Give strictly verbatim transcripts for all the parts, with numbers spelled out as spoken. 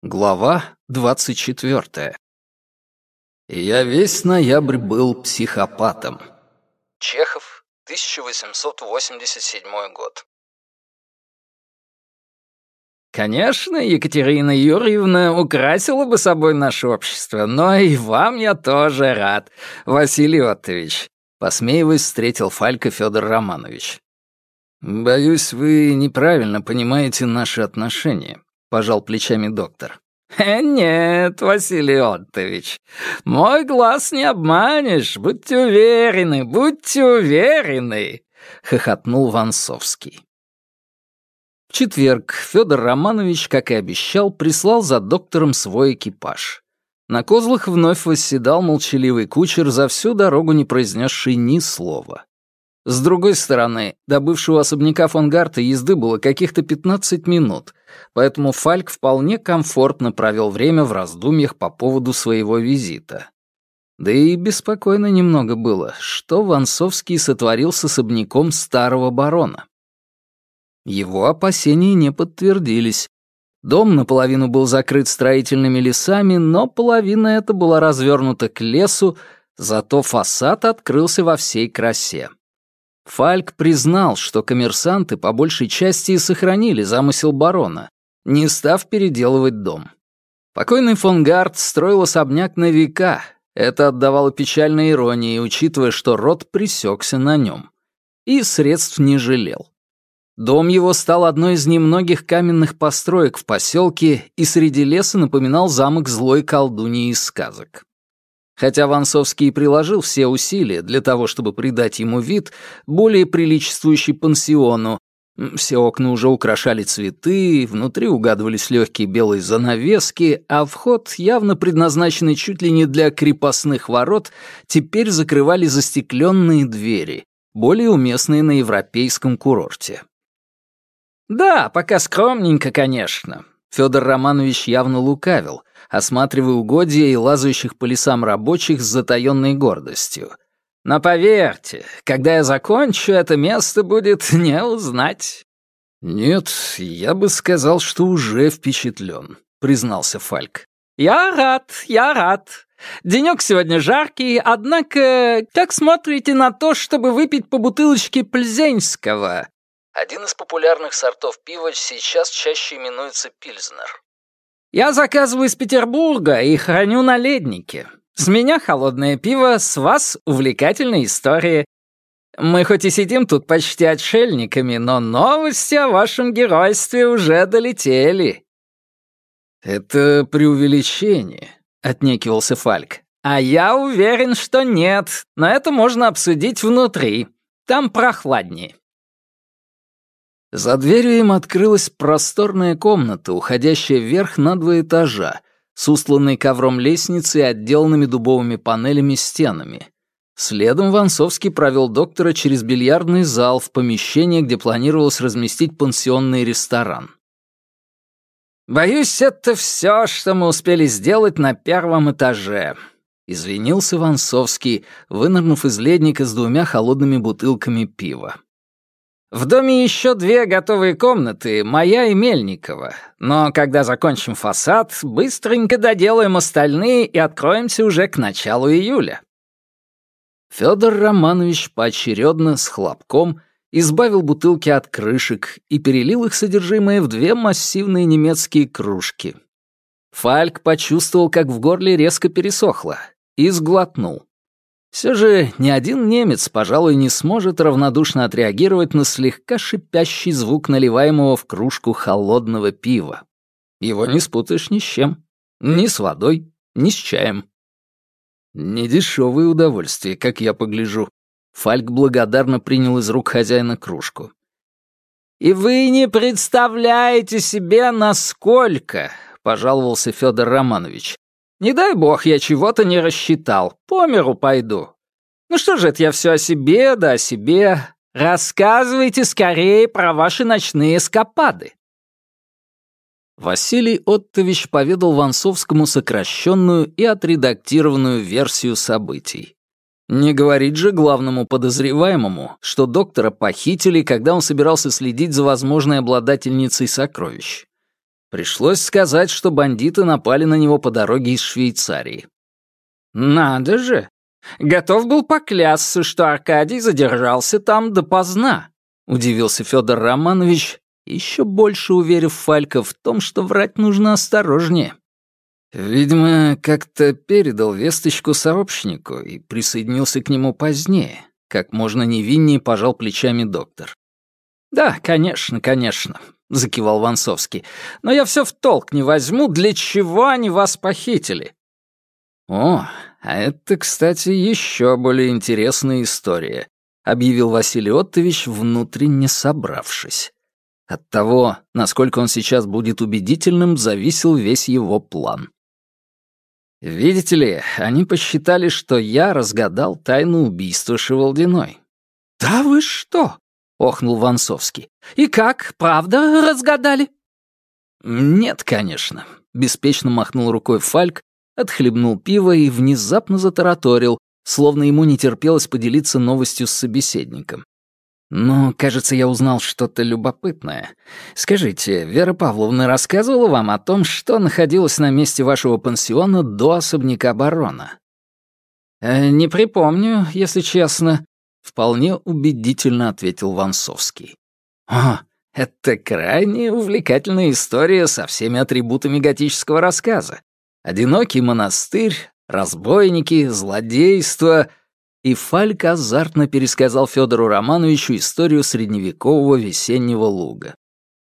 Глава двадцать четвёртая. Я весь ноябрь был психопатом. Чехов, тысяча восемьсот восемьдесят седьмой год. Конечно, Екатерина Юрьевна украсила бы собой наше общество, но и вам я тоже рад, Василий Оттович. Посмеиваясь, встретил Фалька Федор Романович. Боюсь, вы неправильно понимаете наши отношения. — пожал плечами доктор. «Э, нет, Василий Оттович, мой глаз не обманешь, будьте уверены, будьте уверены!» — хохотнул Ванцовский. В четверг Федор Романович, как и обещал, прислал за доктором свой экипаж. На козлах вновь восседал молчаливый кучер, за всю дорогу не произнесший ни слова. С другой стороны, до бывшего особняка фон Гарта езды было каких-то пятнадцать минут, поэтому Фальк вполне комфортно провел время в раздумьях по поводу своего визита. Да и беспокойно немного было, что Ванцовский сотворил с особняком старого барона. Его опасения не подтвердились. Дом наполовину был закрыт строительными лесами, но половина эта была развернута к лесу, зато фасад открылся во всей красе. Фальк признал, что коммерсанты по большей части и сохранили замысел барона, не став переделывать дом. Покойный фон Гарт строил особняк на века, это отдавало печальной иронии, учитывая, что род пресекся на нем. И средств не жалел. Дом его стал одной из немногих каменных построек в поселке и среди леса напоминал замок злой колдуньи из сказок. Хотя Ванцовский приложил все усилия для того, чтобы придать ему вид, более приличествующий пансиону, все окна уже украшали цветы, внутри угадывались легкие белые занавески, а вход, явно предназначенный чуть ли не для крепостных ворот, теперь закрывали застекленные двери, более уместные на европейском курорте. «Да, пока скромненько, конечно», — Федор Романович явно лукавил, осматривая угодья и лазающих по лесам рабочих с затаённой гордостью. «Но поверьте, когда я закончу, это место будет не узнать». «Нет, я бы сказал, что уже впечатлен», — признался Фальк. «Я рад, я рад. Денёк сегодня жаркий, однако как смотрите на то, чтобы выпить по бутылочке Пльзенского?» Один из популярных сортов пива сейчас чаще именуется пильзнер. «Я заказываю из Петербурга и храню на леднике. С меня холодное пиво, с вас увлекательные истории. Мы хоть и сидим тут почти отшельниками, но новости о вашем геройстве уже долетели». «Это преувеличение», — отнекивался Фальк. «А я уверен, что нет, но это можно обсудить внутри. Там прохладнее». За дверью им открылась просторная комната, уходящая вверх на два этажа, с устланной ковром лестницей и отделанными дубовыми панелями стенами. Следом Ванцовский провел доктора через бильярдный зал в помещение, где планировалось разместить пансионный ресторан. «Боюсь, это все, что мы успели сделать на первом этаже», — извинился Ванцовский, вынырнув из ледника с двумя холодными бутылками пива. «В доме еще две готовые комнаты, моя и Мельникова. Но когда закончим фасад, быстренько доделаем остальные и откроемся уже к началу июля». Федор Романович поочередно, с хлопком, избавил бутылки от крышек и перелил их содержимое в две массивные немецкие кружки. Фальк почувствовал, как в горле резко пересохло, и сглотнул. Все же ни один немец, пожалуй, не сможет равнодушно отреагировать на слегка шипящий звук наливаемого в кружку холодного пива. Его не спутаешь ни с чем. Ни с водой, ни с чаем. Недешевое удовольствие, как я погляжу. Фальк благодарно принял из рук хозяина кружку. «И вы не представляете себе, насколько!» — пожаловался Федор Романович. «Не дай бог, я чего-то не рассчитал. По миру пойду. Ну что же это я все о себе, да о себе. Рассказывайте скорее про ваши ночные эскапады». Василий Оттович поведал Ванцовскому сокращенную и отредактированную версию событий. Не говорить же главному подозреваемому, что доктора похитили, когда он собирался следить за возможной обладательницей сокровищ. Пришлось сказать, что бандиты напали на него по дороге из Швейцарии. «Надо же! Готов был поклясться, что Аркадий задержался там допоздна», — удивился Федор Романович, еще больше уверив Фалька в том, что врать нужно осторожнее. Видимо, как-то передал весточку сообщнику и присоединился к нему позднее, как можно невиннее пожал плечами доктор. «Да, конечно, конечно», — закивал Вонсовский. «Но я все в толк не возьму, для чего они вас похитили». «О, а это, кстати, еще более интересная история», — объявил Василий Оттович, внутренне собравшись. От того, насколько он сейчас будет убедительным, зависел весь его план. «Видите ли, они посчитали, что я разгадал тайну убийства Шевалдиной». «Да вы что?» — охнул Вонсовский. «И как, правда разгадали?» «Нет, конечно», — беспечно махнул рукой Фальк, отхлебнул пиво и внезапно затараторил, словно ему не терпелось поделиться новостью с собеседником. «Но, кажется, я узнал что-то любопытное. Скажите, Вера Павловна рассказывала вам о том, что находилось на месте вашего пансиона до особняка барона?» «Э, «Не припомню, если честно», — вполне убедительно ответил Вонсовский. «О, это крайне увлекательная история со всеми атрибутами готического рассказа. Одинокий монастырь, разбойники, злодейство...» И Фальк азартно пересказал Федору Романовичу историю средневекового весеннего луга.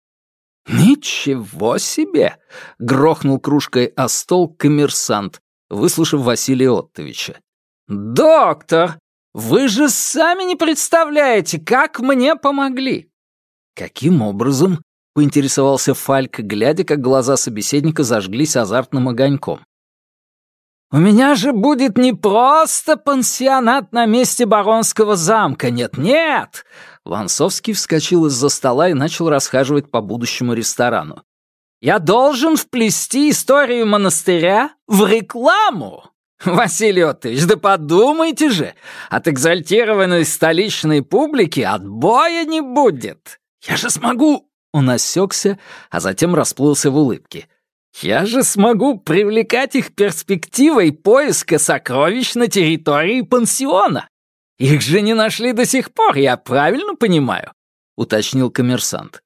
«Ничего себе!» — грохнул кружкой о стол коммерсант, выслушав Василия Оттовича. «Доктор, вы же сами не представляете, как мне помогли!» «Каким образом?» — поинтересовался Фальк, глядя, как глаза собеседника зажглись азартным огоньком. «У меня же будет не просто пансионат на месте баронского замка, нет-нет!» Вонсовский вскочил из-за стола и начал расхаживать по будущему ресторану. «Я должен вплести историю монастыря в рекламу! Василий Оттович, да подумайте же, от экзальтированной столичной публики отбоя не будет! Я же смогу...» Он осекся, а затем расплылся в улыбке. «Я же смогу привлекать их перспективой поиска сокровищ на территории пансиона. Их же не нашли до сих пор, я правильно понимаю?» — уточнил коммерсант.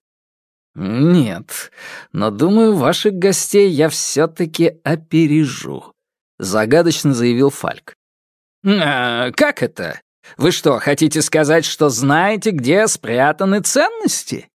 «Нет, но, думаю, ваших гостей я все-таки опережу», — загадочно заявил Фальк. «А, как это? Вы что, хотите сказать, что знаете, где спрятаны ценности?»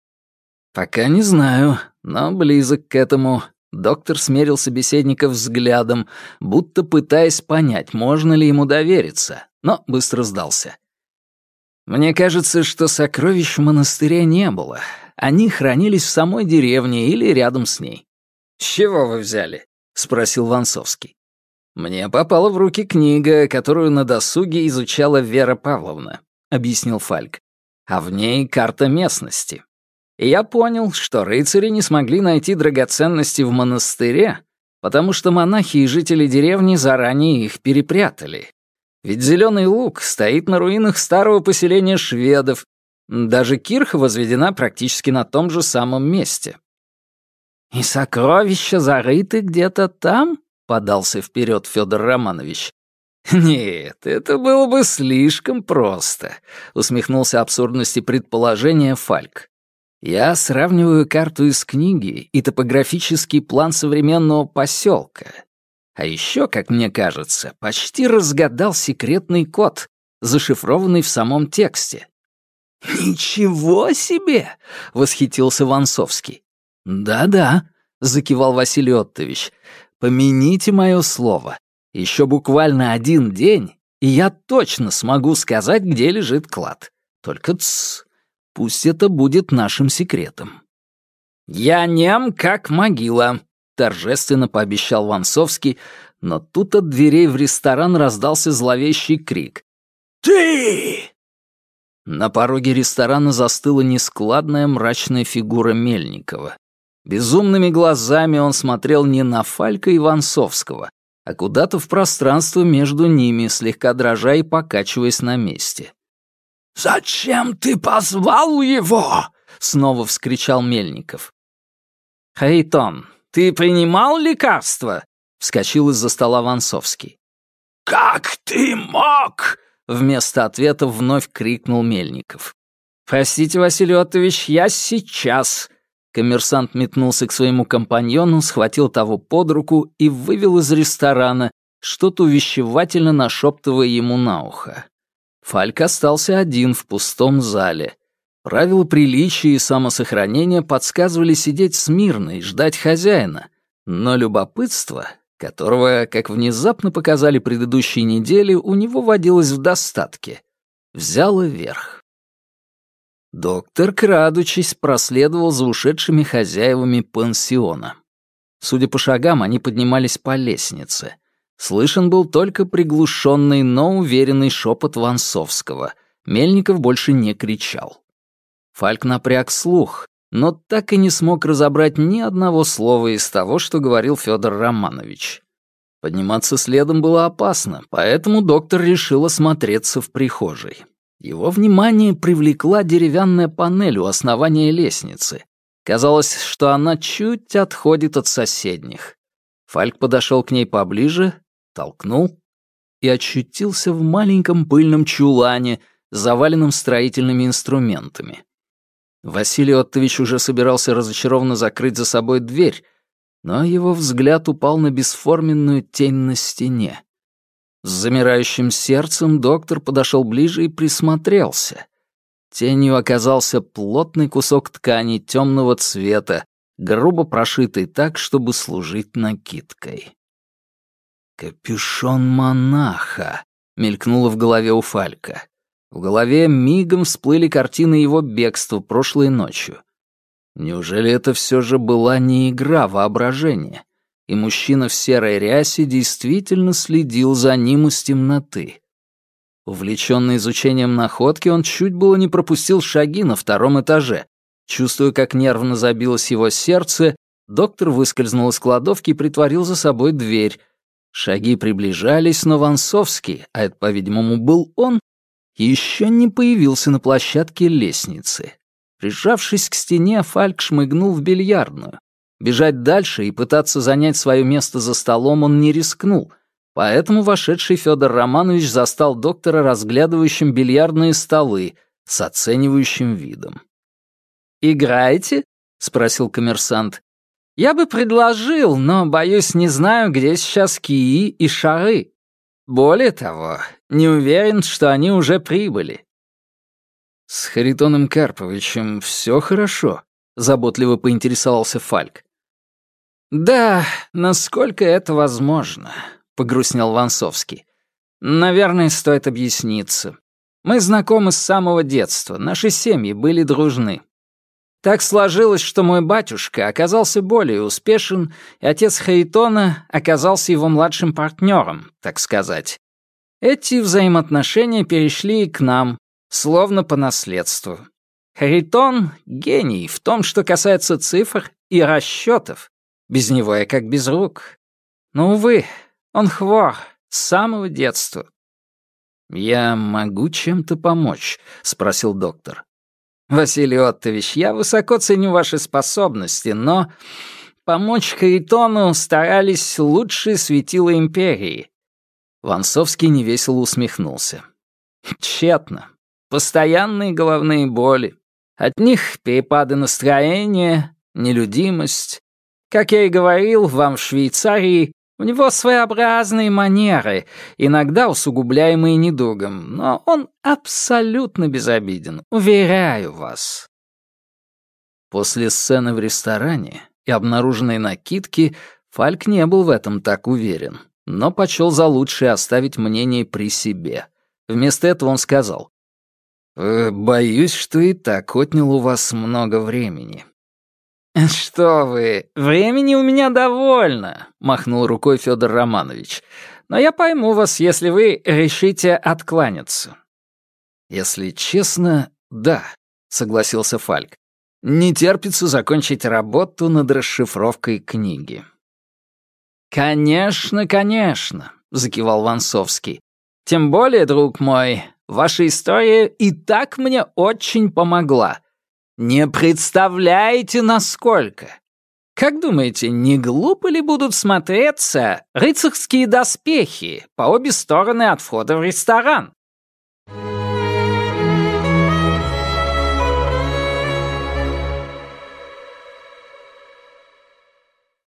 «Пока не знаю, но близок к этому». Доктор смерил собеседника взглядом, будто пытаясь понять, можно ли ему довериться, но быстро сдался. «Мне кажется, что сокровищ в монастыре не было. Они хранились в самой деревне или рядом с ней». «С чего вы взяли?» — спросил Вонсовский. «Мне попала в руки книга, которую на досуге изучала Вера Павловна», — объяснил Фальк. «А в ней карта местности. И я понял, что рыцари не смогли найти драгоценности в монастыре, потому что монахи и жители деревни заранее их перепрятали. Ведь Зеленый Луг стоит на руинах старого поселения шведов, даже кирха возведена практически на том же самом месте». «И сокровища зарыты где-то там?» — подался вперед Федор Романович. «Нет, это было бы слишком просто», — усмехнулся абсурдности предположения Фальк. «Я сравниваю карту из книги и топографический план современного поселка. А еще, как мне кажется, почти разгадал секретный код, зашифрованный в самом тексте». «Ничего себе!» — восхитился Вонсовский. «Да-да», — закивал Василий Оттович, — «помяните мое слово. Еще буквально один день, и я точно смогу сказать, где лежит клад. Только тссс. Пусть это будет нашим секретом». «Я нем, как могила», — торжественно пообещал Вонсовский, но тут от дверей в ресторан раздался зловещий крик. «Ты!» На пороге ресторана застыла нескладная мрачная фигура Мельникова. Безумными глазами он смотрел не на Фалька и Вонсовского, а куда-то в пространство между ними, слегка дрожа и покачиваясь на месте. «Зачем ты позвал его?» — снова вскричал Мельников. «Харитон, ты принимал лекарства?» — вскочил из-за стола Вонсовский. «Как ты мог?» — вместо ответа вновь крикнул Мельников. «Простите, Василий Оттович, я сейчас...» Коммерсант метнулся к своему компаньону, схватил того под руку и вывел из ресторана, что-то увещевательно нашептывая ему на ухо. Фальк остался один в пустом зале. Правила приличия и самосохранения подсказывали сидеть смирно и ждать хозяина, но любопытство, которого, как внезапно показали предыдущие недели, у него водилось в достатке, взяло верх. Доктор, крадучись, проследовал за ушедшими хозяевами пансиона. Судя по шагам, они поднимались по лестнице. Слышен был только приглушенный, но уверенный шепот Вонсовского. Мельников больше не кричал. Фальк напряг слух, но так и не смог разобрать ни одного слова из того, что говорил Фёдор Романович. Подниматься следом было опасно, поэтому доктор решил осмотреться в прихожей. Его внимание привлекла деревянная панель у основания лестницы. Казалось, что она чуть отходит от соседних. Фальк подошел к ней поближе, толкнул и очутился в маленьком пыльном чулане, заваленном строительными инструментами. Василий Оттович уже собирался разочарованно закрыть за собой дверь, но его взгляд упал на бесформенную тень на стене. С замирающим сердцем доктор подошел ближе и присмотрелся. Тенью оказался плотный кусок ткани темного цвета, грубо прошитый так, чтобы служить накидкой. «Капюшон монаха», — мелькнуло в голове у Фалька. В голове мигом всплыли картины его бегства прошлой ночью. Неужели это все же была не игра воображения, и мужчина в серой рясе действительно следил за ним из темноты? Увлеченный изучением находки, он чуть было не пропустил шаги на втором этаже. Чувствуя, как нервно забилось его сердце, доктор выскользнул из кладовки и притворил за собой дверь. Шаги приближались, но Вонсовский, а это, по-видимому, был он, еще не появился на площадке лестницы. Прижавшись к стене, Фальк шмыгнул в бильярдную. Бежать дальше и пытаться занять свое место за столом он не рискнул, поэтому вошедший Фёдор Романович застал доктора разглядывающим бильярдные столы с оценивающим видом. «Играете?» — спросил коммерсант. «Я бы предложил, но, боюсь, не знаю, где сейчас кии и шары. Более того, не уверен, что они уже прибыли». «С Харитоном Карповичем все хорошо?» — заботливо поинтересовался Фальк. «Да, насколько это возможно», — погрустнел Вонсовский. «Наверное, стоит объясниться. Мы знакомы с самого детства, наши семьи были дружны. Так сложилось, что мой батюшка оказался более успешен, и отец Харитона оказался его младшим партнером, так сказать. Эти взаимоотношения перешли и к нам, словно по наследству. Харитон — гений в том, что касается цифр и расчетов. Без него я как без рук. Но, увы, он хвор с самого детства». «Я могу чем-то помочь?» — спросил доктор. «Василий Оттович, я высоко ценю ваши способности, но помочь Харитону старались лучшие светила империи». Вонсовский невесело усмехнулся. «Тщетно. Постоянные головные боли. От них перепады настроения, нелюдимость. Как я и говорил вам в Швейцарии, у него своеобразные манеры, иногда усугубляемые недугом, но он абсолютно безобиден, уверяю вас». После сцены в ресторане и обнаруженной накидки Фальк не был в этом так уверен, но почел за лучшее оставить мнение при себе. Вместо этого он сказал: «Э, «Боюсь, что и так отнял у вас много времени». «Что вы, времени у меня довольно», — махнул рукой Фёдор Романович. «Но я пойму вас, если вы решите откланяться». «Если честно, да», — согласился Фальк. «Не терпится закончить работу над расшифровкой книги». «Конечно, конечно», — закивал Вонсовский. «Тем более, друг мой, ваша история и так мне очень помогла. Не представляете, насколько. Как думаете, не глупо ли будут смотреться рыцарские доспехи по обе стороны от входа в ресторан?